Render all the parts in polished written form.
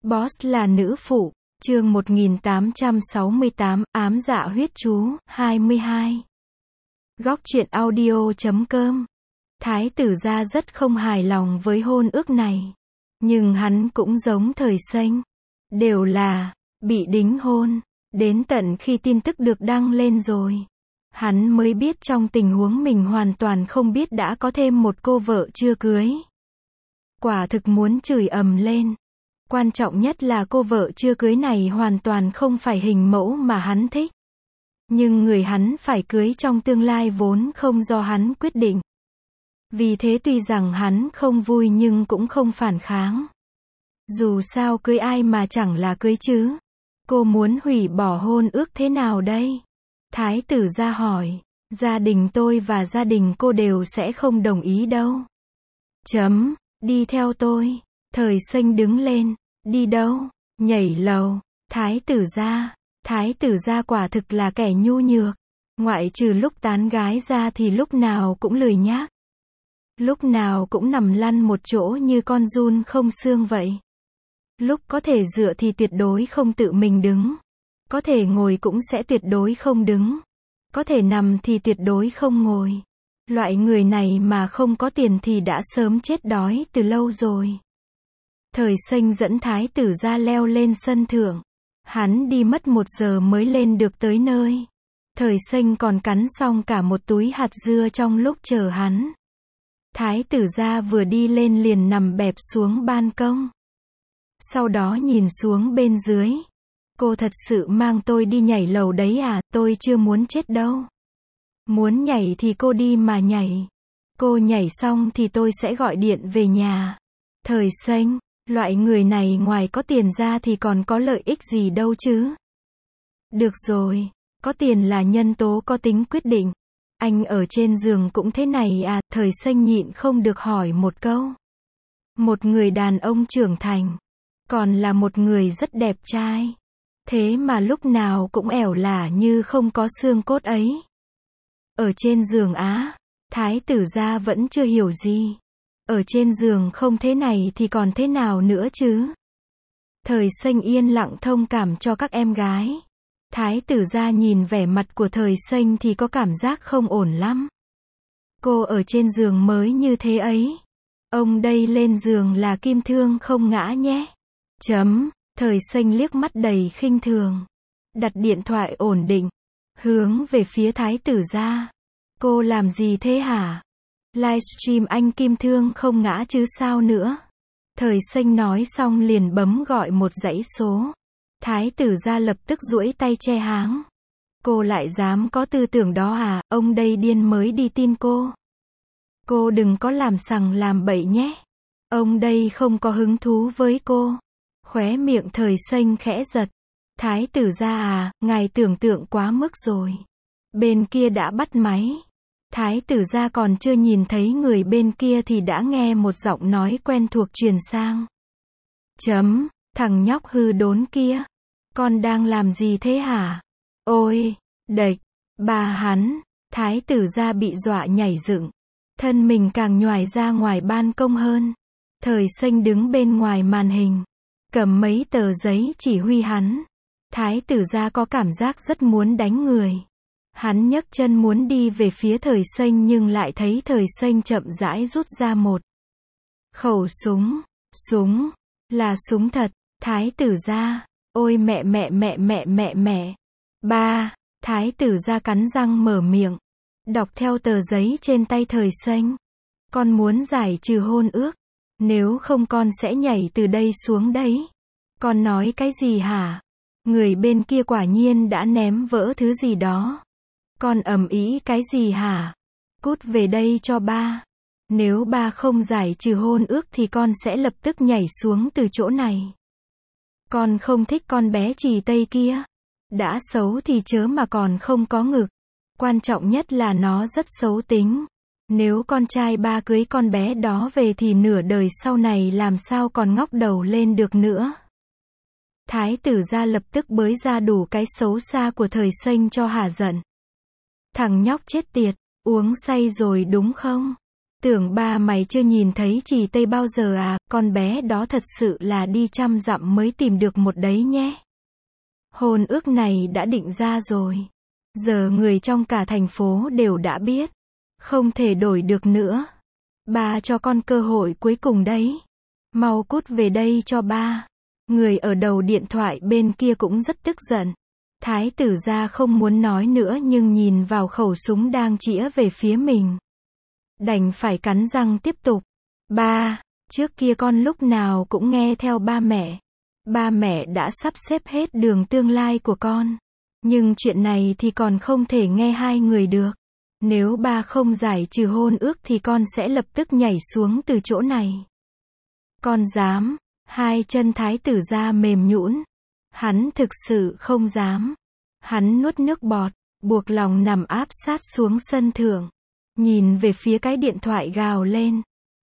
Boss là nữ phụ. Chương 1868, ám dạ huyết chú, 22. Góc truyện audio.com. Thái tử gia rất không hài lòng với hôn ước này. Nhưng hắn cũng giống Thời Xanh. Đều là bị đính hôn. Đến tận khi tin tức được đăng lên rồi, hắn mới biết trong tình huống mình hoàn toàn không biết đã có thêm một cô vợ chưa cưới. Quả thực muốn chửi ầm lên. Quan trọng nhất là cô vợ chưa cưới này hoàn toàn không phải hình mẫu mà hắn thích. Nhưng người hắn phải cưới trong tương lai vốn không do hắn quyết định. Vì thế tuy rằng hắn không vui nhưng cũng không phản kháng. Dù sao cưới ai mà chẳng là cưới chứ. Cô muốn hủy bỏ hôn ước thế nào đây? Thái tử gia hỏi. Gia đình tôi và gia đình cô đều sẽ không đồng ý đâu. Đi theo tôi. Thời Xanh đứng lên. Đi đâu? Nhảy lầu. Thái tử gia quả thực là kẻ nhu nhược. Ngoại trừ lúc tán gái ra thì lúc nào cũng lười nhác. Lúc nào cũng nằm lăn một chỗ như con giun không xương vậy. Lúc có thể dựa thì tuyệt đối không tự mình đứng. Có thể ngồi cũng sẽ tuyệt đối không đứng. Có thể nằm thì tuyệt đối không ngồi. Loại người này mà không có tiền thì đã sớm chết đói từ lâu rồi. Thời Xanh dẫn thái tử gia leo lên sân thượng. Hắn đi mất 1 giờ mới lên được tới nơi. Thời Xanh còn cắn xong cả một túi hạt dưa trong lúc chờ hắn. Thái tử gia vừa đi lên liền nằm bẹp xuống ban công. Sau đó nhìn xuống bên dưới. Cô thật sự mang tôi đi nhảy lầu đấy à? Tôi chưa muốn chết đâu. Muốn nhảy thì cô đi mà nhảy. Cô nhảy xong thì tôi sẽ gọi điện về nhà. Thời Xanh, loại người này ngoài có tiền ra thì còn có lợi ích gì đâu chứ? Được rồi, có tiền là nhân tố có tính quyết định. Anh ở trên giường cũng thế này à? Thời Xanh nhịn không được hỏi một câu. Một người đàn ông trưởng thành, còn là một người rất đẹp trai. Thế mà lúc nào cũng ẻo lả như không có xương cốt ấy. Ở trên giường á? Thái tử gia vẫn chưa hiểu gì. Ở trên giường không thế này thì còn thế nào nữa chứ? Thời Xanh yên lặng thông cảm cho các em gái. Thái tử gia nhìn vẻ mặt của Thời Xanh thì có cảm giác không ổn lắm. Cô ở trên giường mới như thế ấy. Ông đây lên giường là kim thương không ngã nhé. Thời Xanh liếc mắt đầy khinh thường. Đặt điện thoại ổn định. Hướng về phía thái tử gia. Cô làm gì thế hả? Livestream anh kim thương không ngã chứ sao nữa. Thời Xanh nói xong liền bấm gọi một dãy số. Thái tử gia lập tức duỗi tay che háng. Cô lại dám có tư tưởng đó à? Ông đây điên mới đi tin cô. Cô đừng có làm sằng làm bậy nhé. Ông đây không có hứng thú với cô. Khóe miệng Thời Xanh khẽ giật. Thái tử gia à, ngài tưởng tượng quá mức rồi. Bên kia đã bắt máy. Thái tử gia còn chưa nhìn thấy người bên kia thì đã nghe một giọng nói quen thuộc truyền sang. Thằng nhóc hư đốn kia. Con đang làm gì thế hả? Ôi, đệch, bà hắn. Thái tử gia bị dọa nhảy dựng. Thân mình càng nhoài ra ngoài ban công hơn. Thời Xanh đứng bên ngoài màn hình. Cầm mấy tờ giấy chỉ huy hắn. Thái tử gia có cảm giác rất muốn đánh người. Hắn nhấc chân muốn đi về phía Thời Xanh nhưng lại thấy Thời Xanh chậm rãi rút ra một khẩu súng. Súng. Là súng thật. Thái tử gia. Ôi mẹ. Ba. Thái tử gia cắn răng mở miệng. Đọc theo tờ giấy trên tay Thời Xanh. Con muốn giải trừ hôn ước. Nếu không con sẽ nhảy từ đây xuống đấy. Con nói cái gì hả? Người bên kia quả nhiên đã ném vỡ thứ gì đó. Con ầm ĩ cái gì hả? Cút về đây cho ba. Nếu ba không giải trừ hôn ước thì con sẽ lập tức nhảy xuống từ chỗ này. Con không thích con bé Trì Tây kia. Đã xấu thì chớ mà còn không có ngực. Quan trọng nhất là nó rất xấu tính. Nếu con trai ba cưới con bé đó về thì nửa đời sau này làm sao còn ngóc đầu lên được nữa. Thái tử gia lập tức bới ra đủ cái xấu xa của Thời Xanh cho hả giận. Thằng nhóc chết tiệt, uống say rồi đúng không? Tưởng ba mày chưa nhìn thấy Trì Tây bao giờ à, con bé đó thật sự là đi trăm dặm mới tìm được một đấy nhé. Hôn ước này đã định ra rồi. Giờ người trong cả thành phố đều đã biết. Không thể đổi được nữa. Ba cho con cơ hội cuối cùng đấy. Mau cút về đây cho ba. Người ở đầu điện thoại bên kia cũng rất tức giận. Thái tử gia không muốn nói nữa nhưng nhìn vào khẩu súng đang chĩa về phía mình. Đành phải cắn răng tiếp tục. Ba, trước kia con lúc nào cũng nghe theo ba mẹ. Ba mẹ đã sắp xếp hết đường tương lai của con. Nhưng chuyện này thì còn không thể nghe hai người được. Nếu ba không giải trừ hôn ước thì con sẽ lập tức nhảy xuống từ chỗ này. Con dám. Hai chân thái tử gia mềm nhũn. Hắn thực sự không dám. Hắn nuốt nước bọt, buộc lòng nằm áp sát xuống sân thượng. Nhìn về phía cái điện thoại gào lên.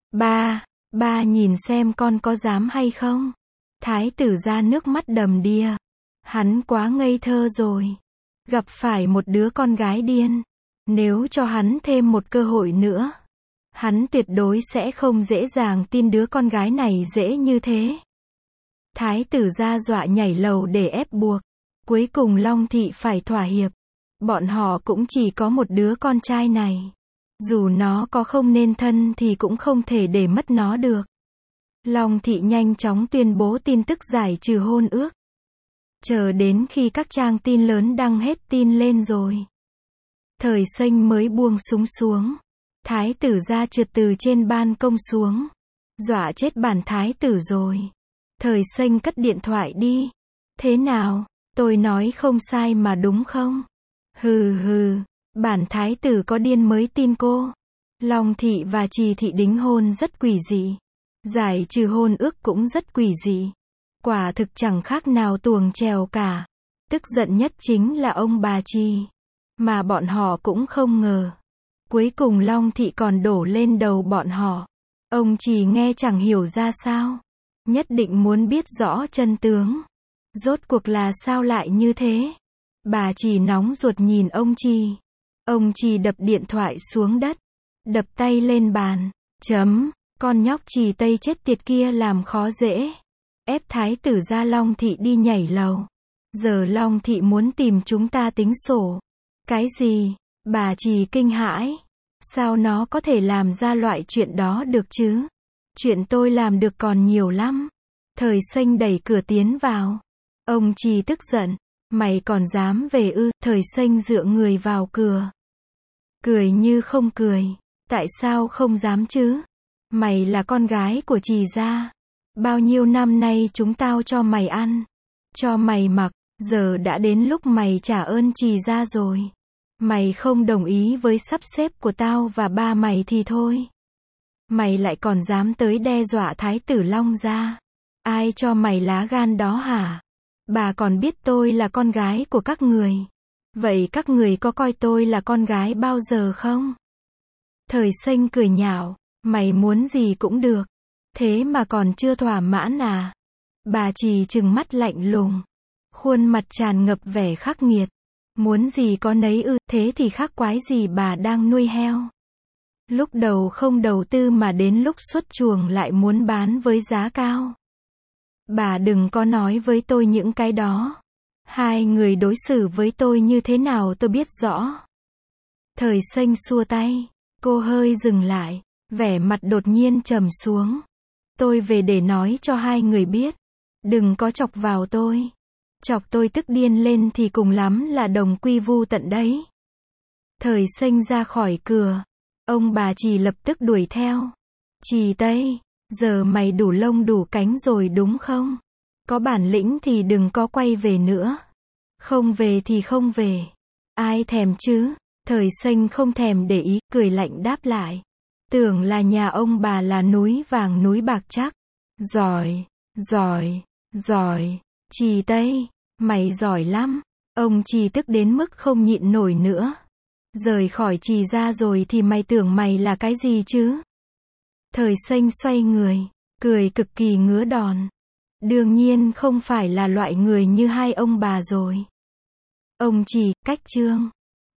Ba nhìn xem con có dám hay không? Thái tử gia nước mắt đầm đìa. Hắn quá ngây thơ rồi. Gặp phải một đứa con gái điên. Nếu cho hắn thêm một cơ hội nữa, hắn tuyệt đối sẽ không dễ dàng tin đứa con gái này dễ như thế. Thái tử gia dọa nhảy lầu để ép buộc. Cuối cùng Long Thị phải thỏa hiệp. Bọn họ cũng chỉ có một đứa con trai này. Dù nó có không nên thân thì cũng không thể để mất nó được. Long Thị nhanh chóng tuyên bố tin tức giải trừ hôn ước. Chờ đến khi các trang tin lớn đăng hết tin lên rồi. Thời Xanh mới buông súng xuống. Thái tử gia trượt từ trên ban công xuống. Dọa chết bản thái tử rồi. Thời Xanh cất điện thoại đi. Thế nào? Tôi nói không sai mà đúng không? Hừ hừ. Bản thái tử có điên mới tin cô. Long Thị và Trì Thị đính hôn rất quỷ dị. Giải trừ hôn ước cũng rất quỷ dị. Quả thực chẳng khác nào tuồng chèo cả. Tức giận nhất chính là ông bà Trì. Mà bọn họ cũng không ngờ. Cuối cùng Long Thị còn đổ lên đầu bọn họ. Ông Trì nghe chẳng hiểu ra sao. Nhất định muốn biết rõ chân tướng. Rốt cuộc là sao lại như thế? Bà Trì nóng ruột nhìn ông Trì. Ông Trì đập điện thoại xuống đất. Đập tay lên bàn. Con nhóc Trì Tây chết tiệt kia làm khó dễ. Ép thái tử gia Long Thị đi nhảy lầu. Giờ Long Thị muốn tìm chúng ta tính sổ. Cái gì? Bà Trì kinh hãi. Sao nó có thể làm ra loại chuyện đó được chứ? Chuyện tôi làm được còn nhiều lắm. Thời Xanh đẩy cửa tiến vào. Ông Trì tức giận. Mày còn dám về ư? Thời Xanh dựa người vào cửa. Cười như không cười. Tại sao không dám chứ? Mày là con gái của Trì gia. Bao nhiêu năm nay chúng tao cho mày ăn. Cho mày mặc. Giờ đã đến lúc mày trả ơn Trì gia rồi. Mày không đồng ý với sắp xếp của tao và ba mày thì thôi. Mày lại còn dám tới đe dọa thái tử Long gia. Ai cho mày lá gan đó hả? Bà còn biết tôi là con gái của các người. Vậy các người có coi tôi là con gái bao giờ không? Thời Xanh cười nhạo. Mày muốn gì cũng được. Thế mà còn chưa thỏa mãn à? Bà Trì trừng mắt lạnh lùng. Khuôn mặt tràn ngập vẻ khắc nghiệt. Muốn gì có nấy ư? Thế thì khác quái gì bà đang nuôi heo. Lúc đầu không đầu tư mà đến lúc xuất chuồng lại muốn bán với giá cao. Bà đừng có nói với tôi những cái đó. Hai người đối xử với tôi như thế nào tôi biết rõ. Thời Xanh xua tay. Cô hơi dừng lại. Vẻ mặt đột nhiên trầm xuống. Tôi về để nói cho hai người biết. Đừng có chọc vào tôi. Chọc tôi tức điên lên thì cùng lắm là đồng quy vu tận đấy. Thời Xanh ra khỏi cửa. Ông bà Trì lập tức đuổi theo. Trì Tây, giờ mày đủ lông đủ cánh rồi đúng không? Có bản lĩnh thì đừng có quay về nữa. Không về thì không về. Ai thèm chứ? Thời Xanh không thèm để ý, cười lạnh đáp lại. Tưởng là nhà ông bà là núi vàng núi bạc chắc. Giỏi, giỏi, giỏi. Trì Tây, mày giỏi lắm. Ông Trì tức đến mức không nhịn nổi nữa. Rời khỏi Trì gia rồi thì mày tưởng mày là cái gì chứ? Thời Xanh xoay người, cười cực kỳ ngứa đòn. Đương nhiên không phải là loại người như hai ông bà rồi. Ông Trì, cách chương.